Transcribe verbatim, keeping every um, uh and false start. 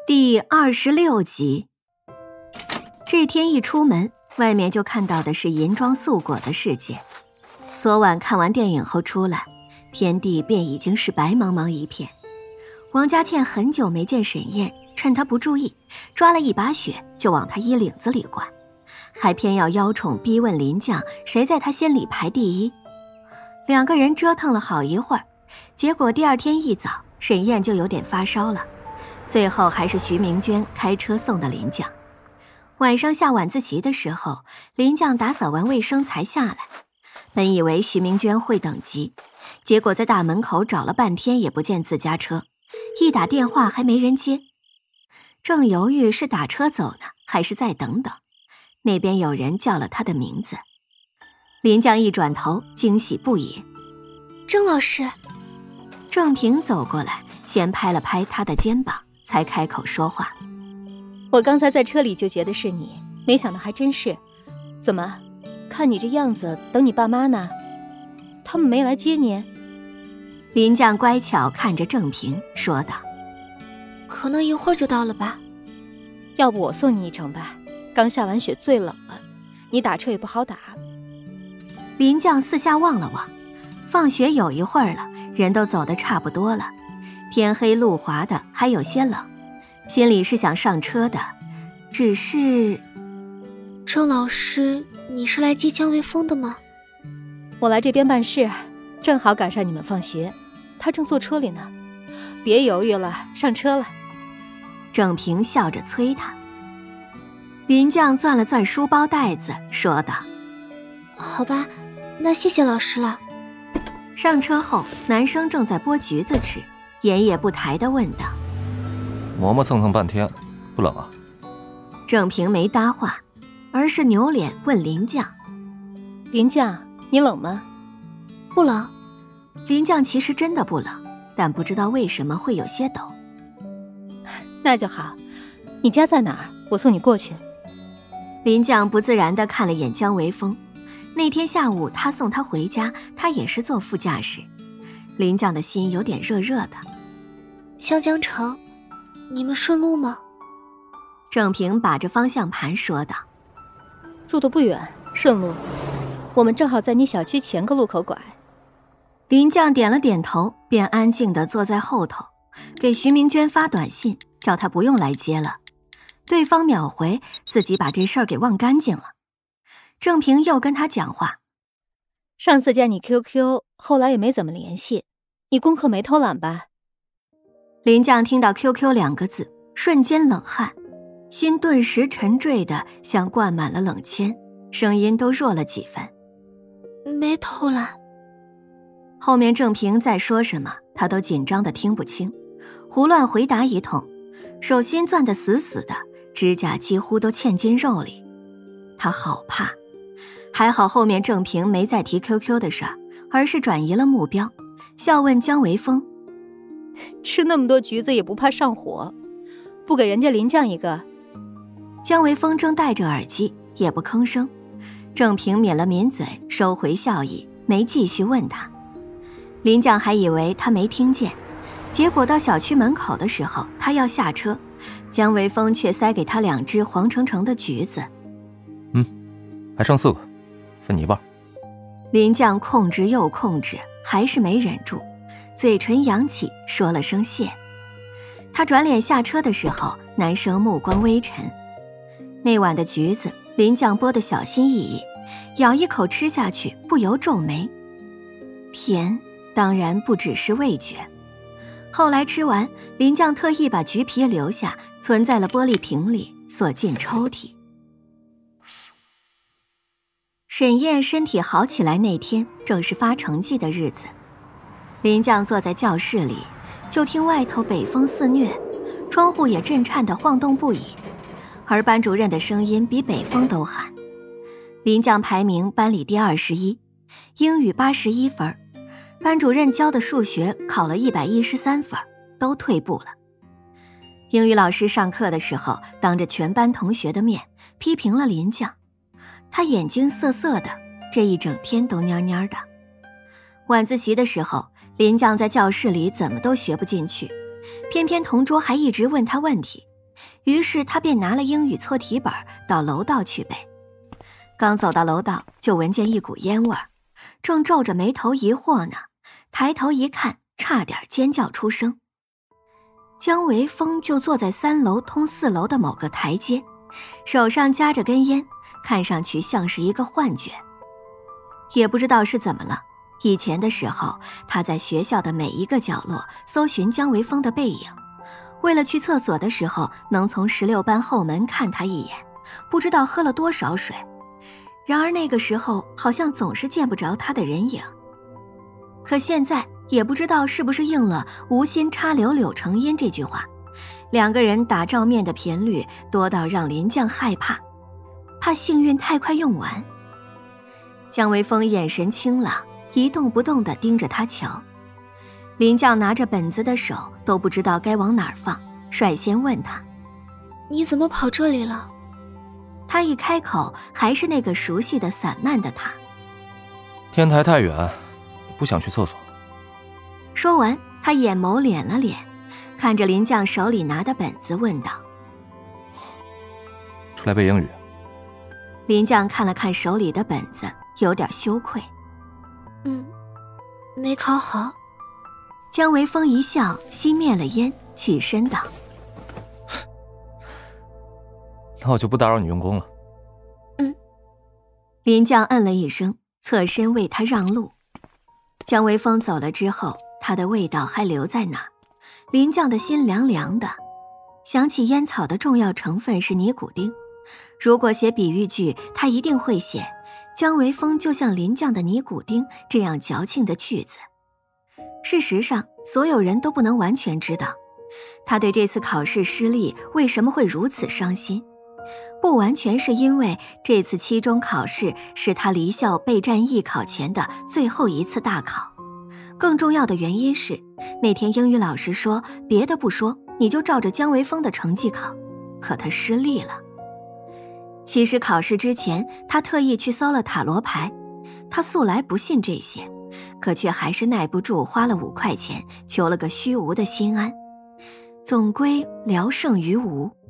第二十六集。这天一出门，外面就看到的是银装素裹的世界。昨晚看完电影后出来，天地便已经是白茫茫一片。王佳倩很久没见沈燕，趁她不注意，抓了一把血就往她衣领子里灌，还偏要邀宠逼问林将谁在她心里排第一。两个人折腾了好一会儿，结果第二天一早，沈燕就有点发烧了。最后还是徐明娟开车送的林将。晚上下晚自习的时候，林将打扫完卫生才下来。本以为徐明娟会等急，结果在大门口找了半天也不见自家车，一打电话还没人接。正犹豫是打车走呢，还是再等等，那边有人叫了他的名字。林将一转头，惊喜不已。 郑老师。 郑平走过来，先拍了拍他的肩膀，才开口说话。 我刚才在车里就觉得是你，没想到还真是。怎么，看你这样子，等你爸妈呢？他们没来接你？ 林将乖巧看着郑平说道： 可能一会儿就到了吧。 要不我送你一程吧，刚下完雪最冷了，你打车也不好打。 林将四下望了望，放学有一会儿了，人都走得差不多了，天黑路滑的，还有些冷，心里是想上车的，只是…… 郑老师，你是来接江微风的吗？ 我来这边办事，正好赶上你们放学，他正坐车里呢。别犹豫了，上车了。 郑平笑着催他。林将攥了攥书包带子，说道： 好吧，那谢谢老师了。 上车后，男生正在剥橘子吃，眼也不抬地问道： 磨磨蹭蹭半天，不冷啊？ 郑平没搭话，而是扭脸问林将： 林将，你冷吗？ 不冷。 林将其实真的不冷，但不知道为什么会有些抖。 那就好，你家在哪儿？我送你过去。 林将不自然地看了眼江微风。那天下午他送他回家，他也是坐副驾驶。林将的心有点热热的。 湘江城，你们顺路吗？ 郑平把着方向盘说道： 住得不远，顺路。我们正好在你小区前个路口拐。 林将点了点头，便安静地坐在后头，给徐明娟发短信，叫她不用来接了。对方秒回，自己把这事儿给忘干净了。郑平又跟他讲话： 上次加你 Q Q， 后来也没怎么联系，你功课没偷懒吧？ 林将听到 Q Q 两个字，瞬间冷汗，心顿时沉坠的像灌满了冷铅，声音都弱了几分。 没偷懒。 后面郑平在说什么，他都紧张的听不清，胡乱回答一通，手心攥得死死的，指甲几乎都嵌进肉里。他好怕。还好后面郑平没再提 Q Q 的事儿，而是转移了目标，笑问江微风： 吃那么多橘子也不怕上火，不给人家林将一个？ 江微风正戴着耳机，也不吭声。郑平抿了抿嘴，收回笑意，没继续问他。林将还以为他没听见，结果到小区门口的时候，他要下车，江微风却塞给他两只黄澄澄的橘子。 嗯，还剩四个，分你一半。 林将控制又控制，还是没忍住，嘴唇扬起，说了声谢。他转脸下车的时候，男生目光微沉。那碗的橘子，林将剥得小心翼翼，咬一口吃下去，不由皱眉。甜，当然不只是味觉。后来吃完，林将特意把橘皮留下，存在了玻璃瓶里，锁进抽屉。沈燕身体好起来那天，正是发成绩的日子。林将坐在教室里，就听外头北风肆虐，窗户也震颤地晃动不已，而班主任的声音比北风都喊。林将排名班里第二十一，英语八十一分，班主任教的数学考了一百一十三分，都退步了。英语老师上课的时候，当着全班同学的面批评了林将。他眼睛涩涩的，这一整天都蔫蔫的。晚自习的时候，林将在教室里怎么都学不进去，偏偏同桌还一直问他问题， 于是他便拿了英语错题本到楼道去背。刚走到楼道，就闻见一股烟味儿，正皱着眉头疑惑呢，抬头一看，差点尖叫出声。姜维峰就坐在三楼通四楼的某个台阶，手上夹着根烟，看上去像是一个幻觉。也不知道是怎么了，以前的时候，他在学校的每一个角落搜寻姜维峰的背影，为了去厕所的时候能从十六班后门看他一眼，不知道喝了多少水。然而那个时候好像总是见不着他的人影。可现在也不知道是不是应了无心插柳柳成荫这句话，两个人打照面的频率多到让林将害怕，怕幸运太快用完。姜维峰眼神清朗，一动不动地盯着他瞧。林将拿着本子的手都不知道该往哪儿放，率先问他： 你怎么跑这里了？ 他一开口，还是那个熟悉的散漫的他。 天台太远，不想去厕所。 说完，他眼眸敛了敛，看着林将手里拿的本子问道： 出来背英语？ 林将看了看手里的本子，有点羞愧。 嗯，没考好。 姜维峰一笑，熄灭了烟，起身道： 那我就不打扰你用功了。 嗯。 林将嗯了一声，侧身为他让路。姜维峰走了之后，他的味道还留在那儿，林将的心凉凉的。想起烟草的重要成分是尼古丁，如果写比喻句，他一定会写姜维峰就像林将的尼古丁这样矫情的句子。事实上，所有人都不能完全知道，他对这次考试失利为什么会如此伤心。不完全是因为这次期中考试是他离校备战艺考前的最后一次大考，更重要的原因是那天英语老师说别的不说，你就照着姜维峰的成绩考，可他失利了。其实考试之前他特意去搜了塔罗牌，他素来不信这些，可却还是耐不住花了五块钱求了个虚无的心安，总归聊胜于无。